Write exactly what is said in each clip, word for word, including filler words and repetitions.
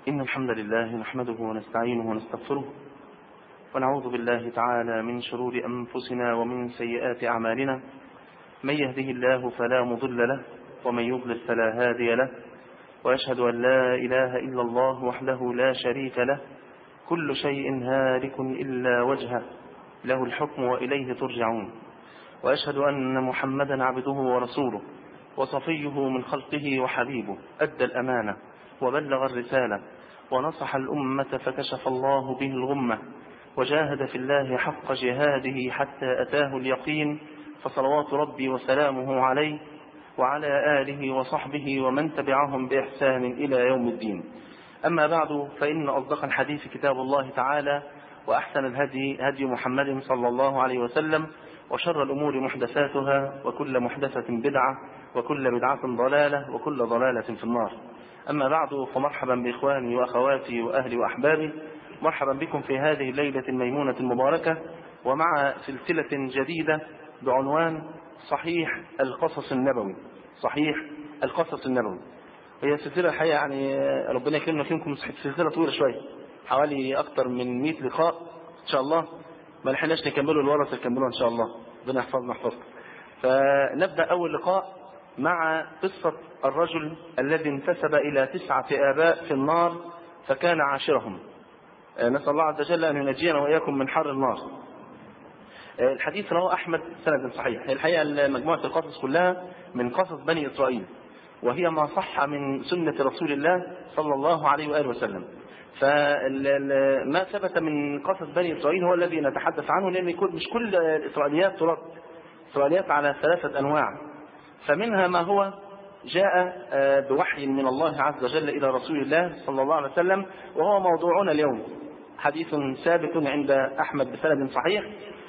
إن الحمد لله نحمده ونستعينه ونستغفره ونعوذ بالله تعالى من شرور أنفسنا ومن سيئات أعمالنا. من يهده الله فلا مضل له ومن يضلل فلا هادي له، وأشهد أن لا إله إلا الله وحده لا شريك له، كل شيء هالك إلا وجهه، له الحكم وإليه ترجعون. وأشهد أن محمدا عبده ورسوله وصفيه من خلقه وحبيبه، أدى الأمانة وبلغ الرسالة ونصح الأمة فكشف الله به الغمة، وجاهد في الله حق جهاده حتى أتاه اليقين، فصلوات ربي وسلامه عليه وعلى آله وصحبه ومن تبعهم بإحسان إلى يوم الدين. أما بعد، فإن أصدق الحديث كتاب الله تعالى، وأحسن الهدي هدي محمد صلى الله عليه وسلم، وشر الأمور محدثاتها، وكل محدثة بدعة، وكل بدعة ضلالة، وكل ضلالة في النار. أما بعد، فمرحبا بإخواني وأخواتي وأهلي وأحبابي، مرحبا بكم في هذه الليلة الميمونة المباركة، ومع سلسلة جديدة بعنوان صحيح القصص النبوي. صحيح القصص النبوي هي سلسلة الحقيقة يعني ربنا يكرمنا فيكم، سلسلة طويلة شوية، حوالي أكثر من مئة لقاء إن شاء الله، ما لحناش نكمله، الورثة نكمله إن شاء الله، ربنا يحفظنا يحفظكم. فنبدأ أول لقاء مع قصة الرجل الذي انتسب إلى تسعة آباء في النار فكان عاشرهم. نسأل الله عز وجل أن ينجينا وإياكم من حر النار. الحديث رواه أحمد سند صحيح. الحقيقة مجموعة القصص كلها من قصص بني إسرائيل، وهي ما صح من سنة رسول الله صلى الله عليه وآله وسلم. فما ثبت من قصص بني إسرائيل هو الذي نتحدث عنه، لأن مش كل الإسرائيليات ترد، إسرائيليات على ثلاثة أنواع. فمنها ما هو جاء بوحي من الله عز وجل إلى رسول الله صلى الله عليه وسلم، وهو موضوعنا اليوم. حديث ثابت عند أحمد بسند صحيح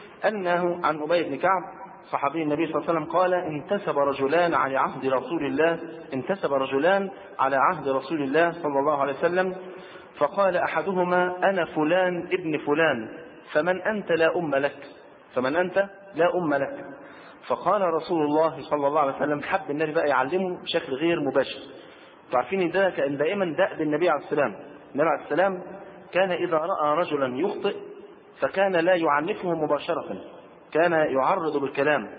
أنه عن أبي بن كعب صحابي النبي صلى الله عليه وسلم قال: انتسب رجلان على عهد رسول الله انتسب رجلان على عهد رسول الله صلى الله عليه وسلم، فقال أحدهما: أنا فلان ابن فلان، فمن أنت لا أم لك فمن أنت لا أم لك فقال رسول الله صلى الله عليه وسلم، حب النبي بقى يعلمه بشكل غير مباشر. تعرفين ده كان دائما دأب النبي عليه السلام. النبي عليه السلام كان إذا رأى رجلا يخطئ فكان لا يعنفه مباشرة، كان يعرض بالكلام.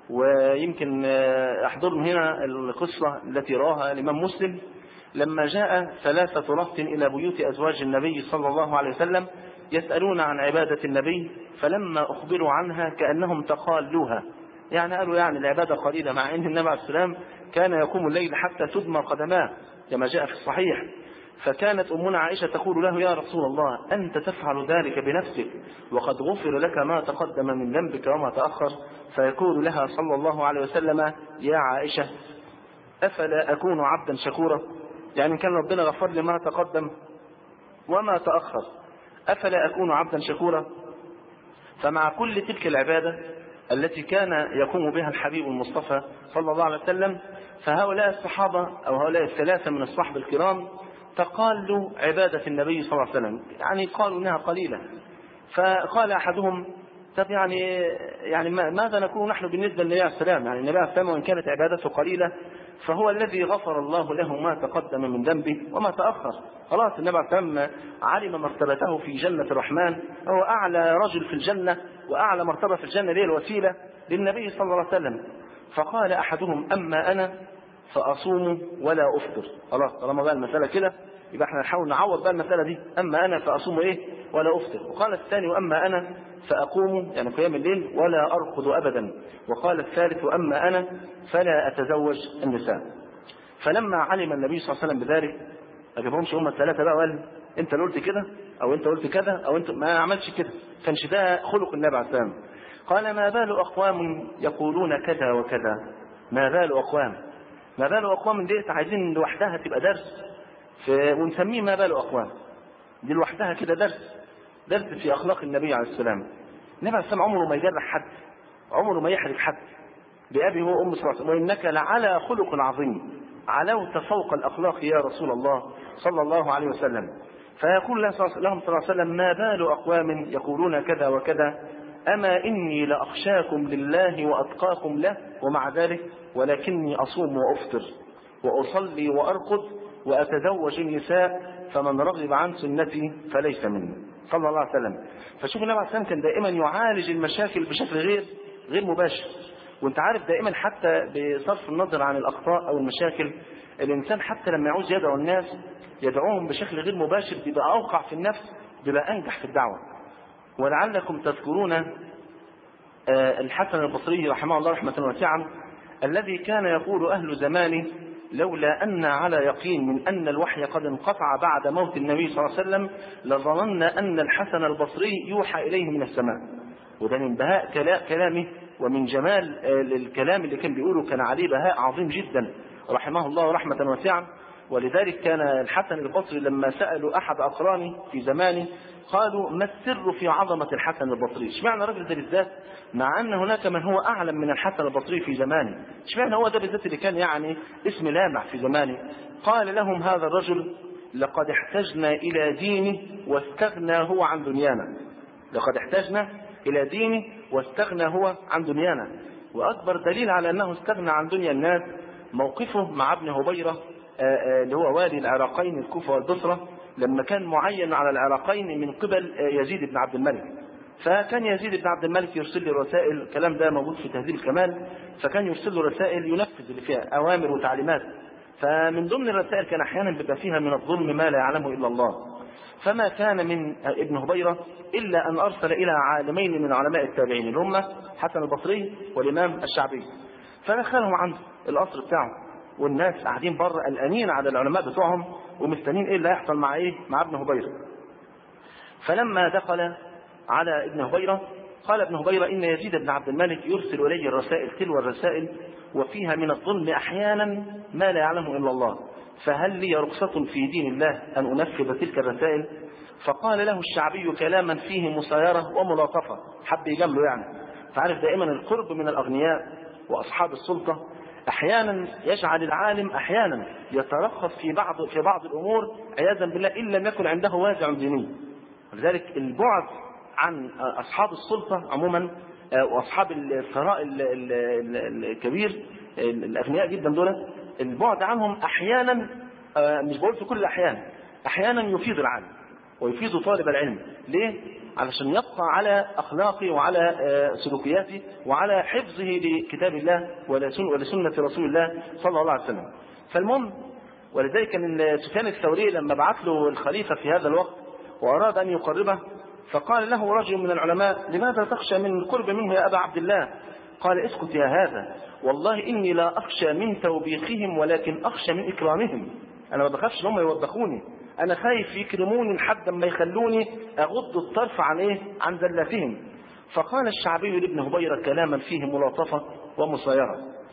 ويمكن أحضرهم هنا القصة التي رواها الإمام مسلم لما جاء ثلاثة رهط إلى بيوت أزواج النبي صلى الله عليه وسلم يسألون عن عبادة النبي، فلما أخبروا عنها كأنهم تقالوها، يعني قالوا يعني العبادة قليلة، مع أن النبي عليه السلام كان يقوم الليل حتى تدمى قدماه كما جاء في الصحيح. فكانت أمنا عائشة تقول له: يا رسول الله، أنت تفعل ذلك بنفسك وقد غفر لك ما تقدم من ذنبك وما تأخر. فيقول لها صلى الله عليه وسلم: يا عائشة، أفلا أكون عبدا شكورا؟ يعني كان ربنا غفر لي ما تقدم وما تأخر، أفلا أكون عبدا شكورا؟ فمع كل تلك العبادة التي كان يقوم بها الحبيب المصطفى صلى الله عليه وسلم، فهؤلاء الصحابة أو هؤلاء الثلاثة من الصحابة الكرام تقالوا عبادة النبي صلى الله عليه وسلم، يعني قالوا إنها قليلة. فقال أحدهم: طب يعني يعني ماذا نكون نحن بالنسبة للنبي عليه السلام؟ يعني النبي عليه السلام وإن كانت عبادته قليلة فهو الذي غفر الله له ما تقدم من ذنبه وما تأخر. خلاص النبي عليه السلام علم مرتبته في جنة الرحمن، هو أعلى رجل في الجنة وأعلى مرتبة في الجنة، ليه الوسيلة للنبي صلى الله عليه وسلم. فقال أحدهم: أما أنا فأصوم ولا أفطر. خلاص طالما بقى المسألة كده يبقى احنا نحاول نعوض بقى المسألة دي، أما أنا فأصوم إيه ولا أفطر. وقال الثاني: وأما أنا فأقوم يعني قيام الليل ولا أرقد أبدا. وقال الثالث: وأما أنا فلا أتزوج النساء. فلما علم النبي صلى الله عليه وسلم بذلك ما جابهمش هم الثلاثة بقى وقال: أنت اللي قلت كده أو أنت قلت كذا أو أنت ما عملش كده، كانش ده خلق النبي عليه السلام. قال: ما بال أقوام يقولون كذا وكذا، ما بال أقوام ما بال أقوام ديت عايزين لوحدها تبقى درس ونسميه ما بال أقوام، دي لوحدها كده درس درس في أخلاق النبي عليه السلام. النبي عليه السلام عمره ما يجرح حد، عمره ما يحرج حد، بأبي هو أم صلى الله عليه وسلم: وإنك لعلى خلق عظيم، علوت فوق الأخلاق يا رسول الله صلى الله عليه وسلم. فيقول لهم صلى الله عليه وسلم: ما بال أقوام يقولون كذا وكذا، أما إني لأخشاكم لله وأتقاكم له، ومع ذلك ولكني أصوم وأفطر وأصلي وأرقد وأتزوج النساء فمن رغب عن سنتي فليس مني صلى الله عليه وسلم. فشوف النبي عليه الصلاة والسلام كان دائما يعالج المشاكل بشكل غير غير مباشر. وانت عارف دائما حتى بصرف النظر عن الأخطاء أو المشاكل، الإنسان حتى لما يعوز يدعو الناس يدعوهم بشكل غير مباشر بيبقى أوقع في النفس، بيبقى أنجح في الدعوة. ولعلكم تذكرون الحسن البصري رحمه الله رحمة واسعة الذي كان يقول أهل زمانه: لولا أن على يقين من أن الوحي قد انقطع بعد موت النبي صلى الله عليه وسلم لظننا أن الحسن البصري يوحى إليه من السماء. وده من بهاء كلامه ومن جمال الكلام اللي كان بيقوله، كان عليه بهاء عظيم جدا رحمه الله رحمة واسعة. ولذلك كان الحسن البصري لما سألوا أحد أقرانه في زمانه قالوا: ما السر في عظمة الحسن البصري؟ اشمعنى الرجل ده بالذات مع أن هناك من هو أعلم من الحسن البصري في زمانه؟ اشمعنى هو ده بالذات اللي كان يعني اسم لامع في زمانه؟ قال لهم هذا الرجل: لقد احتجنا إلى دينه واستغنى هو عن دنيانا. لقد احتجنا إلى دينه واستغنى هو عن دنيانا. وأكبر دليل على أنه استغنى عن دنيا الناس موقفه مع ابن هبيرة اللي هو والي العراقين الكوفة والبصرة، لما كان معين على العراقين من قبل يزيد بن عبد الملك. فكان يزيد بن عبد الملك يرسل له رسائل، الكلام ده موجود في تهذيب الكمال، فكان يرسل له رسائل ينفذ اللي فيها أوامر وتعليمات. فمن ضمن الرسائل كان أحيانا بيبقى فيها من الظلم ما لا يعلمه إلا الله. فما كان من ابن هبيرة إلا أن أرسل إلى عالمين من علماء التابعين اللي هم حسن البصري والإمام الشعبي، فدخلهم عنده القصر بتاعه، والناس قاعدين بره قلقانين على العلماء بتوعهم ومستنين ايه اللي هيحصل مع ايه مع ابن هبيرة. فلما دخل على ابن هبيرة قال ابن هبيرة: إن يزيد بن عبد الملك يرسل إلي الرسائل تلو الرسائل وفيها من الظلم أحيانا ما لا يعلمه إلا الله، فهل لي رخصة في دين الله أن أنفذ تلك الرسائل؟ فقال له الشعبي كلاما فيه مسايرة وملاطفة، حب يجامله يعني. فعرف دائما القرب من الأغنياء وأصحاب السلطة أحيانا يجعل العالم أحيانا يترخص في بعض في بعض الأمور عياذا بالله إن لم يكن عنده وازع ديني. ولذلك البعد عن أصحاب السلطة عموما وأصحاب الثراء الكبير الأغنياء جدا دول، البعد عنهم أحيانا، مش بقول في كل الأحيان، أحيانا يفيد العالم ويفيد طالب العلم. ليه؟ علشان يبقى على أخلاقه وعلى سلوكياته وعلى حفظه لكتاب الله ولسنة رسول الله صلى الله عليه وسلم. فالمهم، ولذلك كان سفيان الثوري لما بعث له الخليفة في هذا الوقت وأراد أن يقربه، فقال له رجل من العلماء: لماذا تخشى من القرب منه يا أبا عبد الله؟ قال: اسكت يا هذا، والله إني لا أخشى من توبيخهم ولكن أخشى من إكرامهم. أنا ما بخافش هم يوبخوني، أنا خايف يكرموني لحد ما يخلوني أغض الطرف عن إيه؟ عن زلاتهم. فقال الشعبي لابن هبيرة كلاما فيه ملاطفة ومصايرة.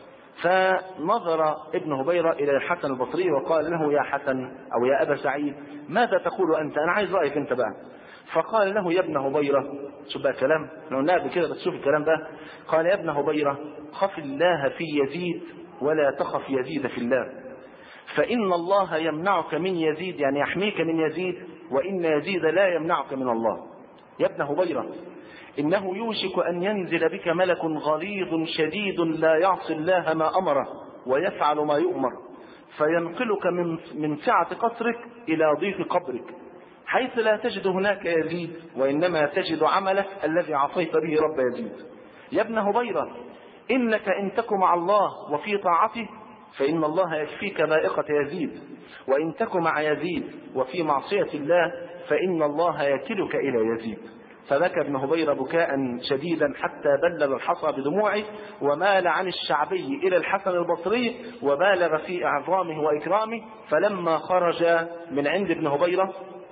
فنظر ابن هبيرة إلى الحسن البصري وقال له: يا حسن أو يا أبا سعيد، ماذا تقول أنت؟ أنا عايز رأيك أنت بقى. فقال له: يا ابن هبيرة، شوف بقى كلام احنا قلناه قبل كده بس شوف الكلام ده. قال: يا ابن هبيرة، خف الله في يزيد ولا تخف يزيد في الله، فإن الله يمنعك من يزيد، يعني يحميك من يزيد، وإن يزيد لا يمنعك من الله. يا ابن هبيرة، إنه يوشك أن ينزل بك ملك غليظ شديد لا يعصي الله ما أمره ويفعل ما يؤمر، فينقلك من من سعة قصرك إلى ضيق قبرك، حيث لا تجد هناك يزيد وإنما تجد عملك الذي عصيت به رب يزيد. يا ابن هبيرة، إنك إن تك مع الله وفي طاعته فإن الله يكفيك بائقة يزيد، وإن تك مع يزيد وفي معصية الله فإن الله يكلك إلى يزيد. فبكى ابن هبيرة بكاء شديدا حتى بلل الحصى بدموعه، ومال عن الشعبي إلى الحسن البصري وبالغ في إعظامه وإكرامه. فلما خرج من عند ابن هبيرة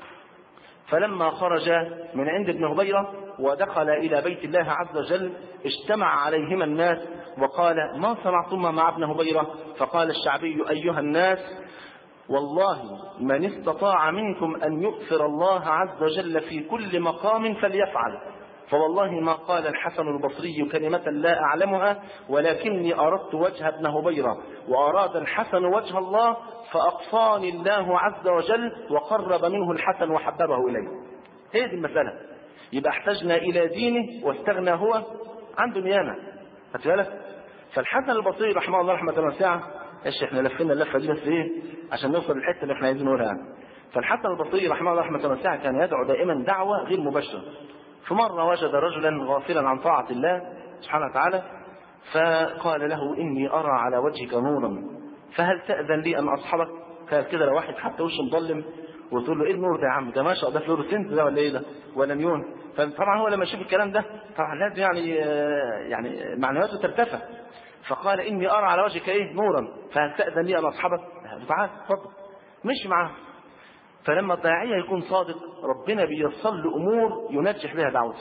فلما خرج من عند ابن هبيرة ودخل إلى بيت الله عز وجل اجتمع عليهما الناس وقال: ما صنعتما مع ابن هبيرة؟ فقال الشعبي: أيها الناس، والله من استطاع منكم أن يؤثر الله عز وجل في كل مقام فليفعل، فوالله ما قال الحسن البصري كلمة لا أعلمها، ولكني أردت وجه ابن هبيرة وأراد الحسن وجه الله، فأقصاني الله عز وجل وقرب منه الحسن وحببه إليه. هذه المسألة. يبقى احتجنا إلى دينه واستغنى هو عن دنيانا. فالحسن البصري رحمه الله رحمة واسعة ايش احنا لفينا اللفه دي بس ايه عشان نوصل للحته اللي احنا عايزين نقولها يعني. فالحسن البصري رحمه الله رحمه واسعه كان يدعو دائما دعوه غير مباشره. في مره وجد رجلا غافلا عن طاعه الله سبحانه وتعالى، فقال له اني ارى على وجهك نورا فهل تاذن لي ان اصحبك؟ قال كده لو واحد حتى وشه مظلم وتقول له ايه النور ده يا عم؟ ده ما شاء الله ده فلورسنت ده ولا ايه ده؟ ولا نيون؟ فطبعا هو لما يشوف الكلام ده طبعا لازم يعني يعني معنوياته ترتفع. فقال اني ارى على وجهك ايه نورا فهل تاذن لي ان اصحبك؟ تعال اتفضل. مشي معاه. فلما الداعيه يكون صادق ربنا بيصل له امور ينجح بها دعوته.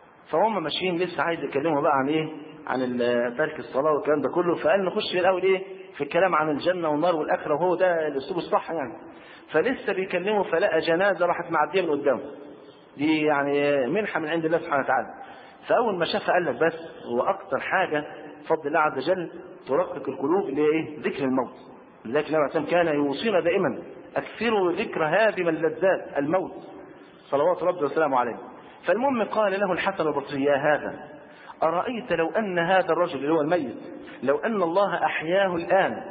فهم ماشيين لسه عايز يكلموا بقى عن ايه؟ عن ترك الصلاه والكلام ده كله. فقال نخش في الاول ايه؟ في الكلام عن الجنه والنار والاخره، وهو ده الاسلوب الصح يعني. فلسه بيكلموا فلقى جنازه راحت معديه من قدامه. دي يعني منحه من عند الله سبحانه وتعالى. فاول ما شافها قال لك بس هو اكتر حاجه بفضل الله عز وجل ترقق القلوب اللي هي ايه؟ ذكر الموت. لذلك النبي عليه الصلاه والسلام كان يوصينا دائما اكثروا ذكر هادم اللذات الموت صلوات ربي وسلامه عليه. فالمهم قال له الحسن البصري يا هذا ارايت لو ان هذا الرجل اللي هو الميت لو ان الله احياه الان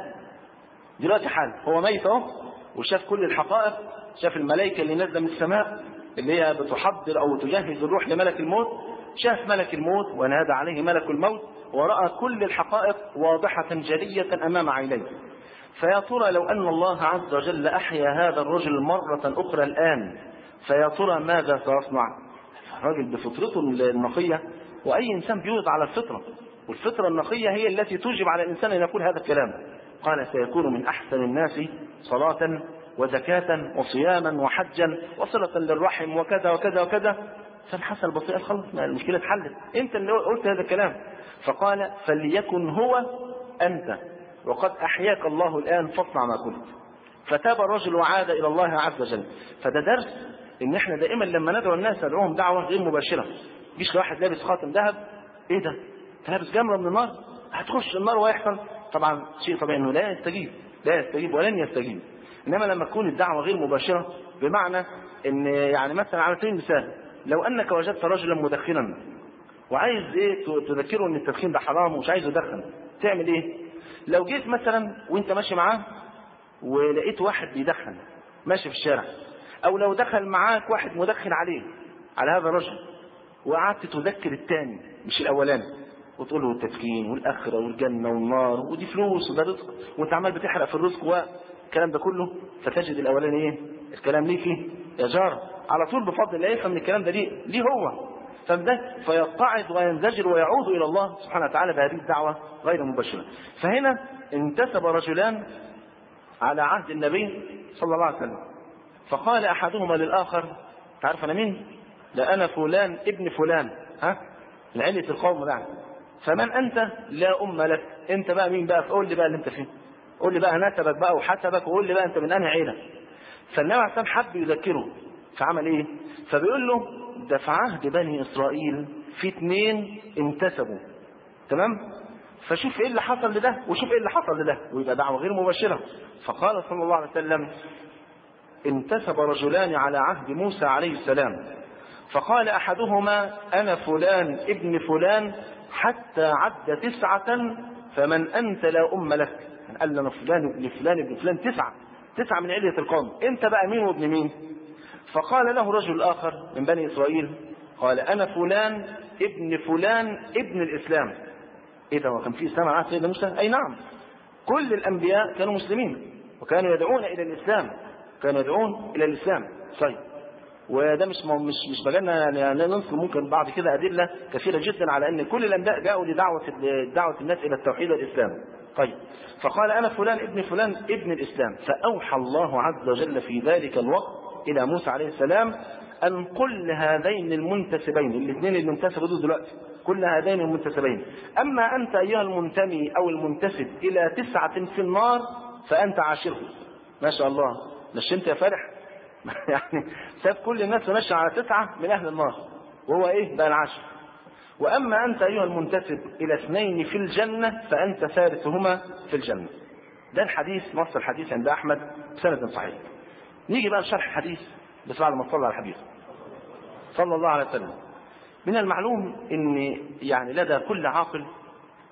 دلوقتي حال هو ميت اهو وشاف كل الحقائق، شاف الملائكه اللي نازله من السماء اللي هي بتحضر او تجهز الروح لملك الموت، شاف ملك الموت ونادى عليه ملك الموت ورأى كل الحقائق واضحة جلية أمام عينيه. فيا ترى لو أن الله عز وجل أحيا هذا الرجل مرة أخرى الآن فيا ترى ماذا سيصنع؟ الراجل بفطرته النقية، وأي إنسان بيولد على الفطرة، والفطرة النقية هي التي توجب على الإنسان أن يقول هذا الكلام. قال سيكون من أحسن الناس صلاة وزكاة وصياما وحجا وصلة للرحم وكذا وكذا وكذا. فالحسن البصري قال خلاص المشكلة اتحلت، انت اللي قلت هذا الكلام. فقال فليكن هو انت وقد احياك الله الان فاصنع ما قلت. فتاب الرجل وعاد الى الله عز وجل. فده درس ان احنا دائما لما ندعو الناس ندعوهم دعوه غير مباشره. مش واحد لابس خاتم ذهب ايه ده؟ انت لابس جمره من النار هتخش النار ويحصل. طبعا شيء طبيعي انه لا يستجيب لا يستجيب ولن يستجيب. انما لما تكون الدعوه غير مباشره بمعنى ان يعني مثلا على سبيل المثال لو انك وجدت رجلا مدخنا وعايز ايه تذكره ان التدخين ده حرام ومش عايز يدخن، تعمل ايه؟ لو جيت مثلا وانت ماشي معاه ولقيت واحد بيدخن ماشي في الشارع، او لو دخل معاك واحد مدخن عليه على هذا الرجل وقعدت تذكر الثاني مش الاولاني وتقول له التدخين والاخره والجنه والنار ودي فلوس وده رزق وانت عمال بتحرق في الرزق والكلام ده كله، فتجد الاولاني ايه؟ الكلام ليه فيه يا جار على طول بفضل الله يفهم الكلام ده ليه ليه هو فده فيتعظ وينزجر ويعود الى الله سبحانه وتعالى بهذه الدعوه غير مباشره. فهنا انتسب رجلان على عهد النبي صلى الله عليه وسلم، فقال احدهما للاخر تعرف انا مين؟ لا انا فلان ابن فلان، ها لعلة القوم ده. فمن انت؟ لا ام لك. انت بقى مين بقى؟ فقول لي بقى اللي انت فيه، قول لي بقى نسبك بقى وحسبك وقول لي بقى انت من انهي عيله. فالنبي عليه الصلاه والسلام حب يذكره فعمل ايه؟ فبيقول له ده في عهد بني اسرائيل في اثنين انتسبوا، تمام؟ فشوف ايه اللي حصل لده وشوف ايه اللي حصل لده، ويبقى دعوه غير مباشره. فقال صلى الله عليه وسلم انتسب رجلان على عهد موسى عليه السلام، فقال احدهما انا فلان ابن فلان حتى عد تسعه فمن انت لا ام لك. قال لنا فلان ابن فلان ابن فلان تسعه تسعه من علية القوم، انت بقى مين وابن مين؟ فقال له رجل آخر من بني إسرائيل قال أنا فلان ابن فلان ابن الإسلام. إيه ده؟ وكان في إسلام على سيدنا موسى؟ أي نعم، كل الأنبياء كانوا مسلمين وكانوا يدعون إلى الإسلام، كانوا يدعون إلى الإسلام. طيب وده مش مش مش مجالنا يعني ننصر ممكن بعد كده أدلة كثيرة جدا على أن كل الأنبياء جاءوا لدعوة دعوة الناس إلى التوحيد والإسلام. طيب فقال أنا فلان ابن فلان ابن الإسلام. فأوحى الله عز وجل في ذلك الوقت إلى موسى عليه السلام أن كل هذين المنتسبين الاثنين اللي انتسبوا دلوقتي كل هذين المنتسبين أما أنت أيها المنتمي أو المنتسب إلى تسعة في النار فأنت عاشره. ما شاء الله، مش أنت يا فرح يعني ساب كل الناس ماشي على تسعة من أهل النار وهو إيه بقى العاشر. وأما أنت أيها المنتسب إلى اثنين في الجنة فأنت ثالثهما في الجنة. ده الحديث، نص الحديث عند أحمد بسند صحيح. نيجي بقى لشرح الحديث بس بعد ما نصلي على الحديث صلى الله عليه وسلم. من المعلوم ان يعني لدى كل عاقل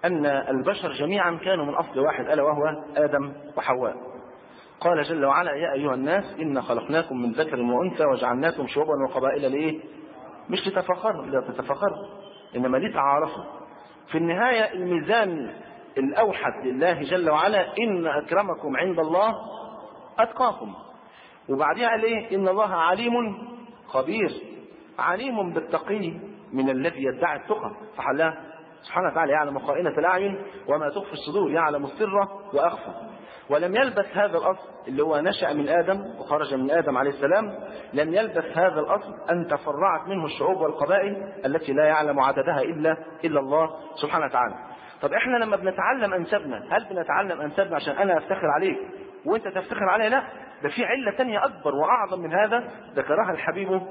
أن البشر جميعا كانوا من أصل واحد ألا وهو آدم وحواء. قال جل وعلا: يا أيها الناس إنا خلقناكم من ذكر وأنثى وجعلناكم شعوبا وقبائل لإيه؟ مش لتفاخروا، لا تتفاخروا، إنما لتعارفوا. في النهاية الميزان الأوحد لله جل وعلا: إن أكرمكم عند الله أتقاكم. وبعدها قال إيه؟ إن الله عليم خبير، عليم بالتقي من الذي يدعي التقى، فحلاه سبحانه وتعالى يعلم خائنة الأعين وما تخفي الصدور، يعلم السر وأخفى. ولم يلبث هذا الأصل اللي هو نشأ من آدم وخرج من آدم عليه السلام، لم يلبث هذا الأصل أن تفرعت منه الشعوب والقبائل التي لا يعلم عددها إلا إلا الله سبحانه وتعالى. طب إحنا لما بنتعلم أنسابنا، هل بنتعلم أنسابنا عشان أنا أفتخر عليك وأنت تفتخر علي؟ لا، ده في علة تانية أكبر وأعظم من هذا ذكرها الحبيب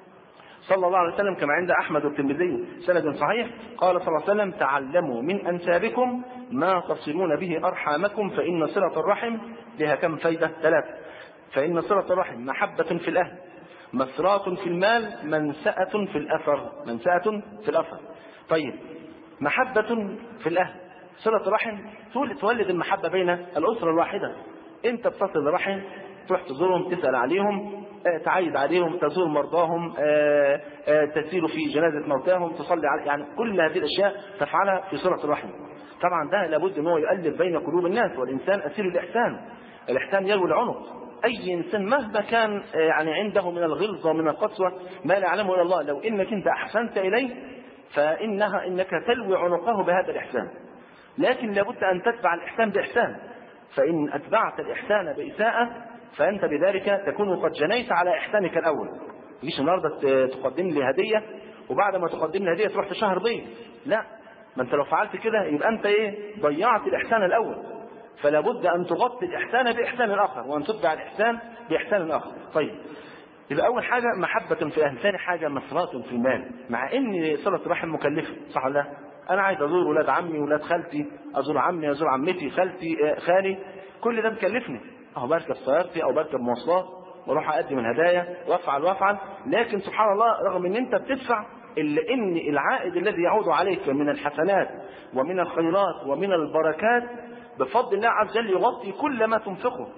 صلى الله عليه وسلم كما عند أحمد والترمذي سند صحيح. قال صلى الله عليه وسلم: تعلموا من أنسابكم ما تصلون به أرحامكم، فإن صلة الرحم لها كم فايدة؟ ثلاثة. فإن صلة الرحم محبة في الأهل، مسرات في المال، منسأة في الأثر. منسأة في الأثر. طيب، محبة في الأهل، صلة الرحم تولد المحبة بين الأسرة الواحدة. أنت بتصل الرحم، تروح تزورهم، تسأل عليهم، تعيد عليهم، تزور مرضاهم، تسير في جنازة موتاهم، تصلي على، يعني كل هذه الأشياء تفعلها في صلة الرحم. طبعا ده لابد أنه يؤلف بين قلوب الناس، والإنسان أسير الإحسان، الإحسان يلوي العنق. أي إنسان مهما كان يعني عنده من الغلظة ومن القسوة ما لا يعلمه إلا الله، لو إنك أنت أحسنت إليه فإنها إنك تلوي عنقه بهذا الإحسان. لكن لابد أن تتبع الإحسان بإحسان، فإن أتبعت الإحسان بإساءة فأنت بذلك تكون قد جنيت على إحسانك الأول. مش النهارده تقدم لي هدية وبعد ما تقدم لي هدية تروح تشهر ضيف، لا، ما أنت لو فعلت كده يبقى أنت إيه؟ ضيعت الإحسان الأول. فلا بد أن تغطي الإحسان بإحسان الآخر، وأن تتبع الإحسان بإحسان الآخر. طيب، يبقى أول حاجة محبة في أهل، ثاني حاجة مسرات في المال، مع إن صلة الرحم مكلفة، صح ولا لا؟ أنا عايز أزور ولاد عمي ولاد خالتي، أزور عمي أزور عمتي خالتي خالي، كل ده مكلفني. أهو بركب سيارتي أو بركب مواصلات وأروح أقدم الهدايا وأفعل وأفعل، لكن سبحان الله رغم إن أنت بتدفع إلا إن العائد الذي يعود عليك من الحسنات ومن الخيرات ومن البركات بفضل الله عز وجل يغطي كل ما تنفقه.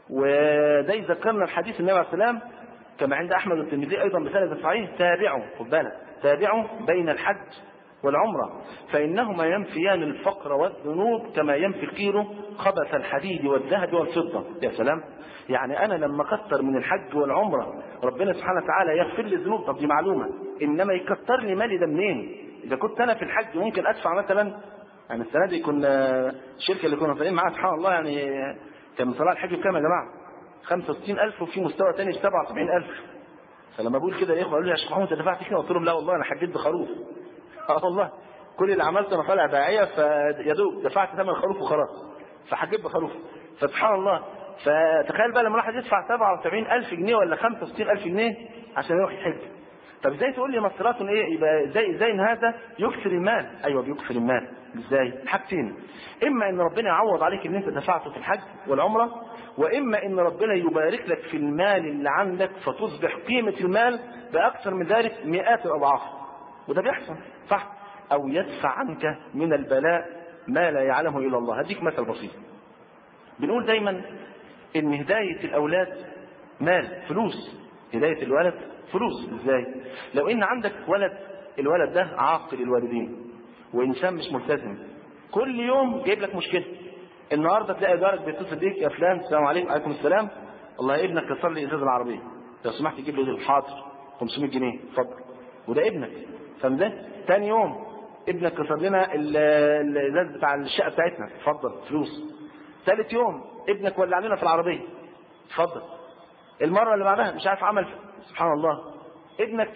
وده يذكرنا الحديث النبي عليه السلام كما عند أحمد والترمذي أيضا بسند صحيح: تابعوا، خد بالك، تابعوا بين الحج والعمرة فإنهما ينفيان الفقر والذنوب كما ينفي الكيلو خبث الحديد والذهب والفضة. يا سلام، يعني أنا لما كتر من الحج والعمرة ربنا سبحانه وتعالى يغفر لي الذنوب. طب دي معلومة، إنما يكتر لي مالي ده منين؟ إذا كنت أنا في الحج ممكن أدفع مثلا، يعني السنة دي كنا الشركة اللي كنا طالعين معاها سبحان الله يعني كان مصارع الحج بكام يا جماعة؟ خمسة وستين ألف، وفي مستوى تاني بسبعة وسبعين ألف. فلما بقول كده الإخوة قالوا لي يا شيخ محمود أنت دفعت كده؟ قلت لهم لا والله أنا حجيت بخروف. اه والله كل اللي عملته انا طالع داعيه فيدوب دفعت ثمن الخروف وخلاص، فحجيت بخروف. فسبحان الله، فتخيل بقى لما الواحد يدفع سبعة وسبعين ألف جنيه ولا خمسة وستين ألف جنيه عشان يروح يحج. طب ازاي تقول لي مسرات ايه؟ يبقى ازاي ازاي ان هذا يكثر المال؟ ايوه بيكثر المال. ازاي؟ حاجتين: اما ان ربنا يعوض عليك ان انت دفعته في الحج والعمره، واما ان ربنا يبارك لك في المال اللي عندك فتصبح قيمه المال باكثر من ذلك مئات الاضعاف. وده بيحصل صح؟ او يدفع عنك من البلاء ما لا يعلمه الا الله. هديك مثل بسيط. بنقول دايما ان هدايه الاولاد مال، فلوس. هدايه الولد فلوس. ازاي؟ لو ان عندك ولد، الولد ده عاق للوالدين وانسان مش ملتزم، كل يوم جايب لك مشكله. النهارده تلاقي جارك بيتصل بيك: يا فلان السلام عليكم. وعليكم السلام، والله ابنك كسر لي ازاز العربيه، لو سمحت تجيب لي الحاضر خمسمائة جنيه اتفضل. وده ابنك، فاهم ده؟ ثاني يوم ابنك كسر لنا الازاز بتاع الشقه بتاعتنا، اتفضل فلوس. ثالث يوم ابنك ولع لنا في العربيه، اتفضل. المره اللي بعدها مش عارف عمل، سبحان الله، ابنك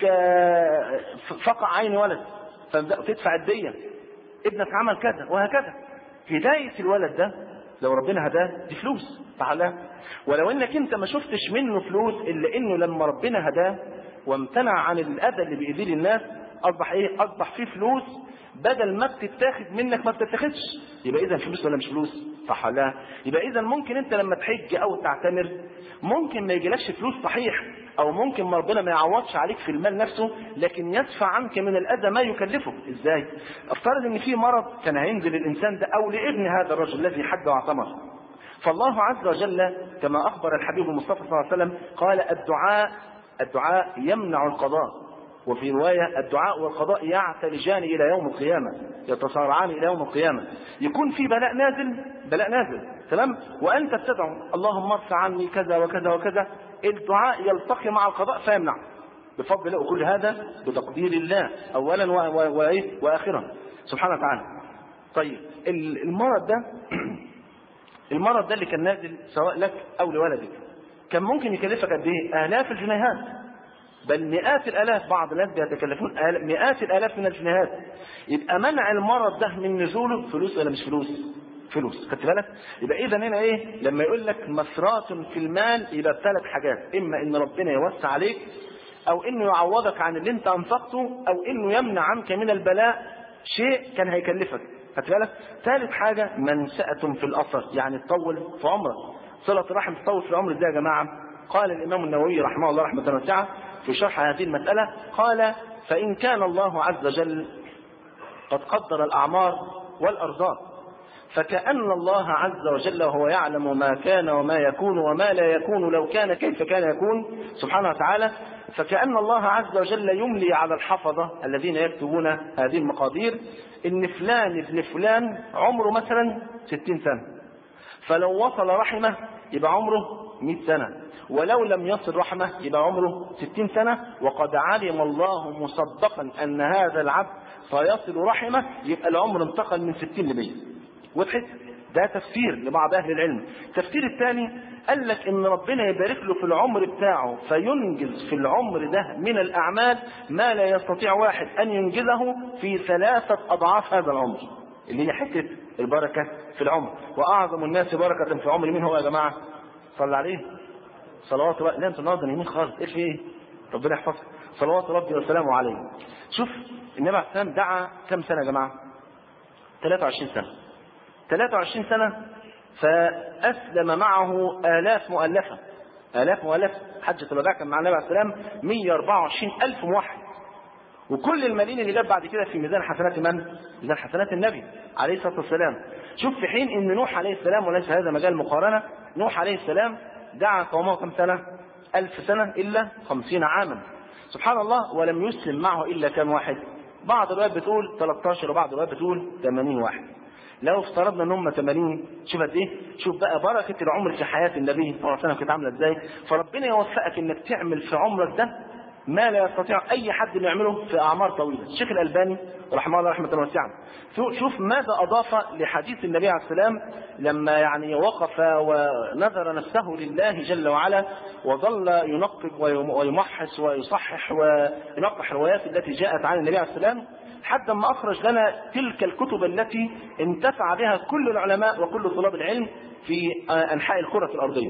فقع عين ولد فتدفع الديه، ابنك عمل كذا، وهكذا. هدايه الولد ده لو ربنا هداه دي فلوس تعالى. ولو انك انت ما شفتش منه فلوس الا انه لما ربنا هداه وامتنع عن الاذى اللي بيأذيه للناس اصبح ايه؟ اصبح فيه فلوس بدل ما بتتاخد منك ما بتتاخدش. يبقى اذا فلوس ولا مش فلوس؟ صح ولا لا؟ يبقى اذا ممكن انت لما تحج او تعتمر ممكن ما يجيلكش فلوس صحيح، او ممكن ربنا ما يعوضش عليك في المال نفسه، لكن يدفع عنك من الاذى ما يكلفك. ازاي؟ افترض ان في مرض كان هينزل الانسان ده او لابن هذا الرجل الذي حج واعتمر، فالله عز وجل كما اخبر الحبيب المصطفى صلى الله عليه وسلم قال الدعاء الدعاء يمنع القضاء، وفي رواية الدعاء والقضاء يعتلجان إلى يوم القيامة، يتصارعان إلى يوم القيامة. يكون في بلاء نازل بلاء نازل تمام، وأنت تدعو اللهم ارفع عني كذا وكذا وكذا، الدعاء يلتقي مع القضاء فيمنع بفضل الله. وكل هذا بتقدير الله أولا وآخرا سبحانه وتعالى. طيب المرض ده المرض ده اللي كان نازل سواء لك أو لولدك كان ممكن يكلفك قد إيه؟ آلاف الجنيهات، بل مئات الالاف، بعض الناس بيتكلفون مئات الالاف من الجنيهات. يبقى منع المرض ده من نزوله فلوس ولا مش فلوس؟ فلوس. خدت بالك؟ يبقى اذا هنا ايه لما يقول لك مسرات في المال، يبقى ثلاث حاجات: اما ان ربنا يوسع عليك، او انه يعوضك عن اللي انت انفقته، او انه يمنع عنك من البلاء شيء كان هيكلفك. خدت بالك؟ ثالث حاجه منشأة في الاثر، يعني تطول في عمرك. صلة الرحم تطول في العمر ازاي يا جماعه؟ قال الامام النووي رحمه الله رحمه واسعه في شرح هذه المسألة، قال: فإن كان الله عز وجل قد قدر الأعمار والأرزاق، فكأن الله عز وجل وهو يعلم ما كان وما يكون وما لا يكون لو كان كيف كان يكون سبحانه وتعالى، فكأن الله عز وجل يملي على الحفظة الذين يكتبون هذه المقادير إن فلان ابن فلان عمره مثلا ستين سنة، فلو وصل رحمه يبقى عمره مئة سنة، ولو لم يصل رحمه يبقى عمره ستين سنة، وقد علم الله مسبقا أن هذا العبد سيصل رحمه، يبقى العمر انتقل من ستين لمئة. وضحت؟ ده تفسير لبعض أهل العلم. التفسير الثاني قال لك إن ربنا يبارك له في العمر بتاعه فينجز في العمر ده من الأعمال ما لا يستطيع واحد أن ينجزه في ثلاثة أضعاف هذا العمر، اللي هي حتة البركة في العمر. وأعظم الناس بركة في عمر مين هو يا جماعة؟ صلى عليه صلوات ربي. لا انتوا النهارده يمين خالص، ايش في ايه؟ ربنا يحفظك. صلوات ربي وسلامه عليه. شوف النبي عليه السلام دعا كم سنه يا جماعه؟ ثلاثة وعشرين سنه. ثلاثة وعشرين سنه، فاسلم معه الاف مؤلفه الاف مؤلفه. حجه الوداع كان مع النبي عليه السلام مئة وأربعة وعشرين ألف موحد، وكل المالين اللي جاب بعد كده في ميزان حسنات من؟ ميزان حسنات النبي عليه الصلاه والسلام. شوف في حين ان نوح عليه السلام، وليس هذا مجال مقارنه، نوح عليه السلام دعا قومه كم سنة؟ ألف سنة إلا خمسين عاما. سبحان الله. ولم يسلم معه إلا كم واحد؟ بعض الروايات بتقول ثلاثة عشر وبعض الروايات بتقول ثمانين واحد. لو افترضنا ان هم ثمانين، شوف قد ايه؟ شوف بقى بركة العمر في حياة النبي صلى الله عليه وسلم كانت عاملة ازاي؟ فربنا يوفقك انك تعمل في عمرك ده ما لا يستطيع اي حد انه يعمله في اعمار طويله. الشيخ الالباني رحمه الله رحمه واسعه شوف ماذا اضاف لحديث النبي عليه السلام لما يعني وقف ونذر نفسه لله جل وعلا، وظل ينقب ويمحص ويصحح وينقح الروايات التي جاءت عن النبي عليه السلام، حتى ما اخرج لنا تلك الكتب التي انتفع بها كل العلماء وكل طلاب العلم في انحاء الكره الارضيه.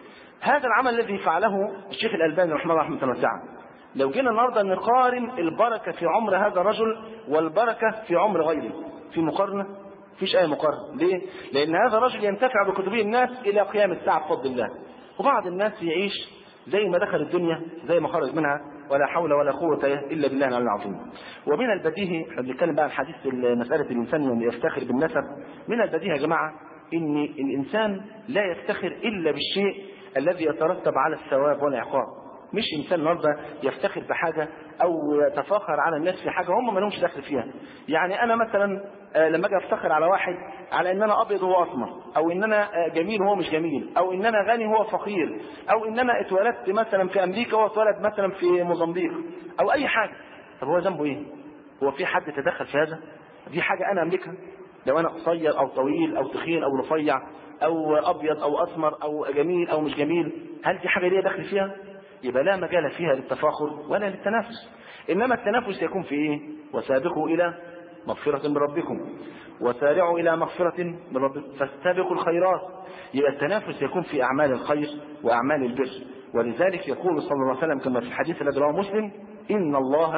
هذا العمل الذي فعله الشيخ الالباني رحمه الله رحمه واسعه، لو جينا النهارده نقارن البركه في عمر هذا الرجل والبركه في عمر غيره، في مقارنه؟ مفيش اي مقارنه. ليه؟ لان هذا الرجل ينتفع بكتبه الناس الى قيام الساعه بفضل الله، وبعض الناس يعيش زي ما دخل الدنيا زي ما خرج منها، ولا حول ولا قوه الا بالله العلي العظيم. ومن البديهي، احنا بنتكلم بقى عن حديث مساله الانسان يفتخر بالنسب، من البديهي يا جماعه ان الانسان لا يفتخر الا بالشيء الذي يترتب على الثواب والعقاب. مش انسان النهارده يفتخر بحاجه او يتفاخر على الناس في حاجه هم ما لهمش دخل فيها. يعني انا مثلا لما اجي افتخر على واحد على ان انا ابيض وهو اسمر، او ان انا جميل وهو مش جميل، او ان انا غني وهو فقير، او ان انا اتولدت مثلا في امريكا وهو اتولد مثلا في موزمبيق، او اي حاجه، طب هو ذنبه ايه؟ هو في حد يتدخل في هذا؟ دي حاجه انا املكها. لو انا قصير او طويل او تخين او رفيع او ابيض او اسمر او جميل او مش جميل، هل دي حاجه ليا دخل فيها؟ يبقى لا مجال فيها للتفاخر ولا للتنافس. انما التنافس يكون في ايه؟ وسابقوا الى مغفرة من ربكم وسارعوا الى مغفرة من ربكم فاستبقوا الخيرات. يبقى التنافس يكون في اعمال الخير واعمال البر. ولذلك يقول صلى الله عليه وسلم كما في الحديث الذي رواه مسلم: ان الله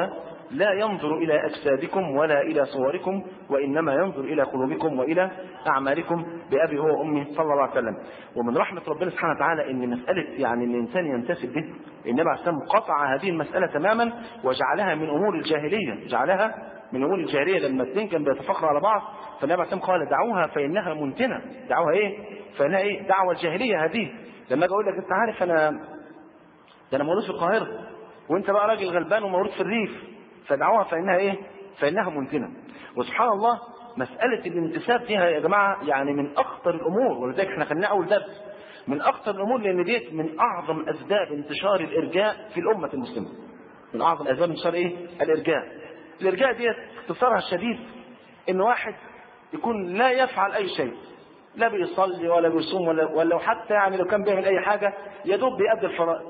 لا ينظر إلى أجسادكم ولا إلى صوركم وإنما ينظر إلى قلوبكم وإلى أعمالكم بأبي هو وأمي صلى الله عليه وسلم. ومن رحمة ربنا سبحانه وتعالى إن مسألة يعني إن الإنسان ينتسب به، النبي عليه الصلاة والسلام قطع هذه المسألة تماما وجعلها من أمور الجاهلية، جعلها من أمور الجاهلية. لما الاثنين كانوا بيتفاخروا على بعض فالنبي عليه الصلاة والسلام قال دعوها فإنها منتنة. دعوها إيه؟ فإنها إيه؟ دعوة الجاهلية هذه. لما أجي أقول لك أنت عارف أنا ده أنا مولود في القاهرة وأنت بقى راجل غلبان ومولود في الريف، فدعوها فإنها إيه؟ فإنها منتنة. وسبحان الله مسألة الانتساب فيها يا جماعة يعني من أخطر الأمور، ولذلك احنا خلينا أول درس من أخطر الأمور، لأن ديت من أعظم أسباب انتشار الإرجاء في الأمة المسلمة. من أعظم أسباب انتشار إيه؟ الإرجاء. الإرجاء ديت اختصارها الشديد إن واحد يكون لا يفعل أي شيء، لا بيصلي ولا بيصوم ولا ولا حتى يعني لو كان بيعمل أي حاجة يدوب بيأدي الفرائض،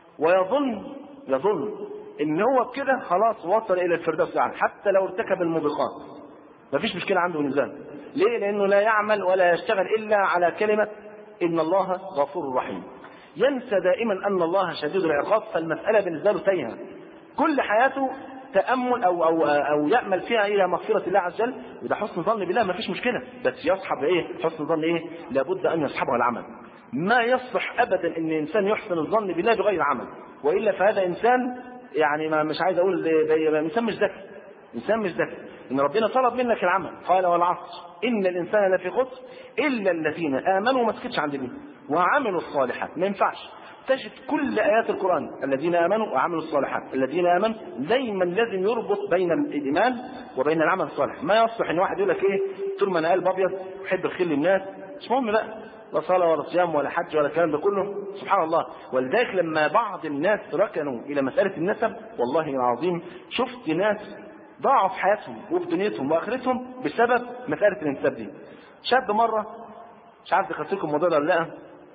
ويظن يظن إن هو بكده خلاص وصل إلى الفردوس الأعلى حتى لو ارتكب الموبقات، مفيش مشكلة عنده بالنسبة. ليه؟ لأنه لا يعمل ولا يشتغل إلا على كلمة إن الله غفور رحيم. ينسى دائما أن الله شديد العقاب، فالمسألة بالنسبة له تايهة. كل حياته تأمل أو أو أو يأمل فيها إلى مغفرة الله عز وجل، وده حسن ظن بالله مفيش مشكلة، بس يصحب إيه؟ حسن ظن إيه؟ لابد أن يصحبها العمل. ما يصلح أبدا إن إنسان يحسن الظن بالله بغير عمل، وإلا فهذا إنسان يعني ما مش عايز أقول إنسان مش ذكي، إنسان مش ذكي. إن ربنا طلب منك العمل، قال والعصر إن الإنسان لفي خسر إلا الذين آمنوا، ما سكتش عند دي، وعملوا الصالحات. ما ينفعش تجد كل آيات القرآن الذين آمنوا وعملوا الصالحات، الذين آمنوا دايما لازم يربط بين الإيمان وبين العمل الصالح. ما يصلح إن واحد يقول لك إيه طول ما أنا قلب أبيض أحب الخير للناس، مش مهم بقى لا صلاة ولا صيام ولا حج ولا الكلام ده كله، سبحان الله. ولذلك لما بعض الناس ركنوا إلى مسألة النسب، والله العظيم شفت ناس ضاعوا في حياتهم وفي دنيتهم وآخرتهم بسبب مسألة الانتساب دي. شاب مرة مش عارف دخلت لكم الموضوع ده ولا لا،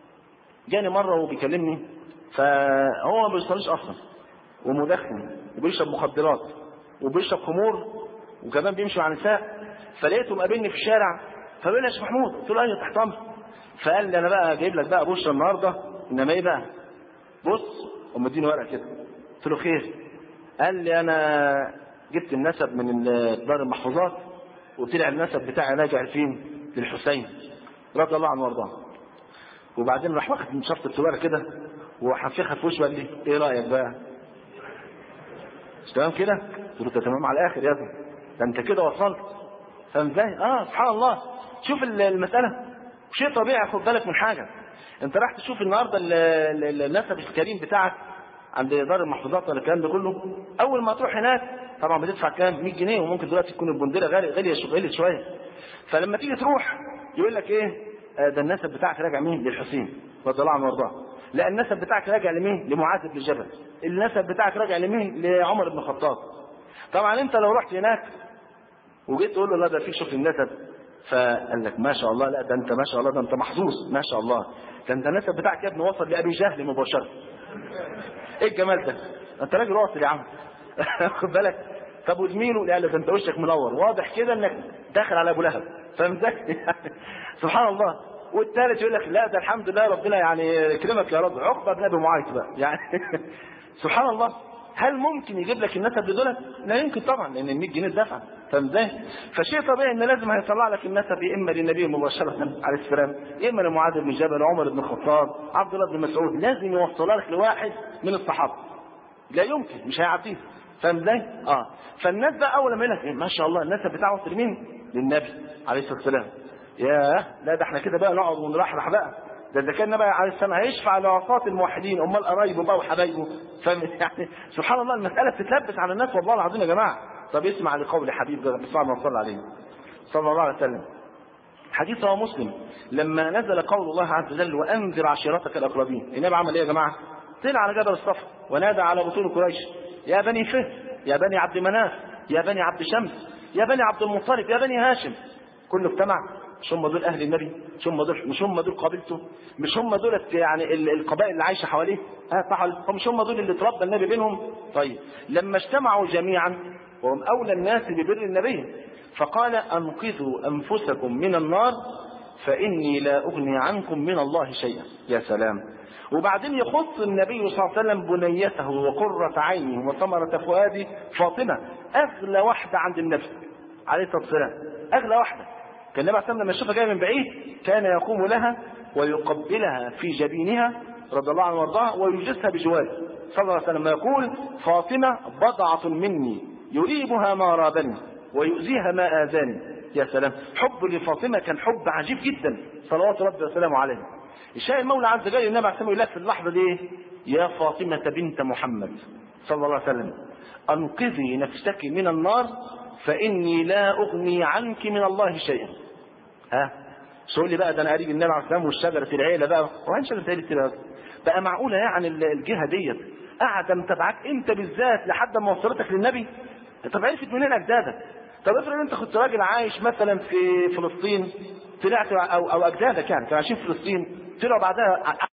جاني مرة وبيكلمني، فهو ما بيصليش أصلا ومدخن وبيشرب مخدرات وبيشرب خمور وكمان بيمشي مع نساء، فلقيته مقابلني في الشارع فبيقول لي يا شيخ محمود، قلت له أيوه تحت أمرك. فقال لي أنا بقى جايب لك بقى بشرى النهارده، إنما إيه بقى؟ بص ومديني ورقة كده. قلت له خير؟ قال لي أنا جبت النسب من دار المحفوظات وطلع النسب بتاعي راجع فين؟ للحسين رضي الله عنه وارضاه. وبعدين راح واخد من شفط السواره كده وحفيخها في وشه وقال لي ايه رايك بقى؟ مش تمام كده؟ قلت له تمام على الاخر يا ابني، ده انت كده وصلت. فاهم ازاي؟ اه سبحان الله. شوف المساله شيء طبيعي. خد بالك من حاجه، انت راح تشوف النهارده النسب الكريم بتاعك عند دار المحفوظات ولا الكلام ده كله، اول ما تروح هناك طبعا بتدفع كام؟ مية جنيه، وممكن دلوقتي تكون البنديره غاليه غاليه غاليه شويه. فلما تيجي تروح يقول لك ايه؟ ده النسب بتاعك راجع مين؟ للحسين رضي الله عنه وارضاه. لا النسب بتاعك راجع لمين؟ لمعاذ بن جبل. النسب بتاعك راجع لمين؟ لعمر بن الخطاب. طبعا انت لو رحت هناك وجيت تقول له لا ده فيك شوف النسب، فقال لك ما شاء الله، لا ده انت ما شاء الله، ده انت محظوظ ما شاء الله، ده انت النسب بتاعك يا ابني وصل لابي جهل مباشره. ايه الجمال ده؟ انت راجل واصل يا عم. خد بالك. طب وزميله قال لك انت وشك منور، واضح كده انك داخل على ابو لهب. فاهم ازاي؟ سبحان الله. والثالث يقول لك لا ده الحمد لله ربنا يعني يكرمك يا رب، عقبه بن ابي معيط بقى يعني. سبحان الله. هل ممكن يجيب لك النسب بدولة؟ لا يمكن طبعا، لان ال مية جنيه دفع. فاهم ازاي؟ فشيء طبيعي ان لازم هيطلع لك النسب يا اما للنبي مباشره عليه السلام، يا اما لمعاذ بن جبل، عمر بن الخطاب، عبد الله بن مسعود، لازم يوصلها لك لواحد من الصحابه. لا يمكن، مش هيعديه. فاهم ازاي؟ اه فالناس بقى اول ما يقول لك ما شاء الله النسب بتاعه وصل لمين؟ للنبي عليه الصلاه والسلام. ياه لا ده احنا كده بقى نقعد ونرحرح بقى، ده اذا كان النبي عليه السلام هيشفع لعصاة الموحدين، امال قرايبه بقى وحبايبه. فاهم يعني؟ سبحان الله المساله بتتلبس على الناس والله العظيم يا جماعه. طب اسمع لقول حبيب صلى الله عليه صلى الله عليه وسلم، حديث رواه مسلم، لما نزل قول الله عز وجل وانذر عشيرتك الاقربين، النبي عمل ايه يا جماعه؟ طلع على جبل الصفا ونادى على بطون قريش يا بني فهر، يا بني عبد مناف، يا بني عبد شمس، يا بني عبد المطلب، يا بني هاشم. كله اجتمع. مش هم دول اهل النبي؟ مش هم دول مش هم دول قبيلته؟ مش هم دول يعني القبائل اللي عايشه حواليه؟ ها صح؟ مش هم دول اللي اتربى النبي بينهم؟ طيب لما اجتمعوا جميعا وهم اولى الناس ببر النبي، فقال انقذوا انفسكم من النار فاني لا اغني عنكم من الله شيئا. يا سلام. وبعدين يخص النبي صلى الله عليه وسلم بنيته وقرة عينه وثمرة فؤاده فاطمة، أغلى واحدة عند النبي عليه الصلاة والسلام، أغلى واحدة. كان النبي عليه الصلاة والسلام لما يشوفها جاية من بعيد كان يقوم لها ويقبلها في جبينها رضي الله عنه وارضاها ويجلسها بجواره صلى الله عليه وسلم، يقول فاطمة بضعة مني يريبها ما رابني ويؤذيها ما آذاني. يا سلام، حب لفاطمة كان حب عجيب جدا صلوات ربي وسلامه عليه. الشاهد المولى عز وجل النبي عليه الصلاة والسلام يقول لك في اللحظة دي يا فاطمة بنت محمد صلى الله عليه وسلم أنقذي نفسك من النار فإني لا أغني عنك من الله شيئا. ها تقول لي بقى ده انا قريب النبي عليه الصلاه والسلام والشجره العيله بقى، وين شجره العيله كده بقى؟ معقوله يعني الجهه ديت قاعده متابعاك انت بالذات لحد ما وصلتك للنبي؟ طب عرفت منين اجدادك؟ طب افرض انت كنت راجل عايش مثلا في فلسطين طلعت او او اجدادك يعني كانوا عايشين في فلسطين طلعوا بعدها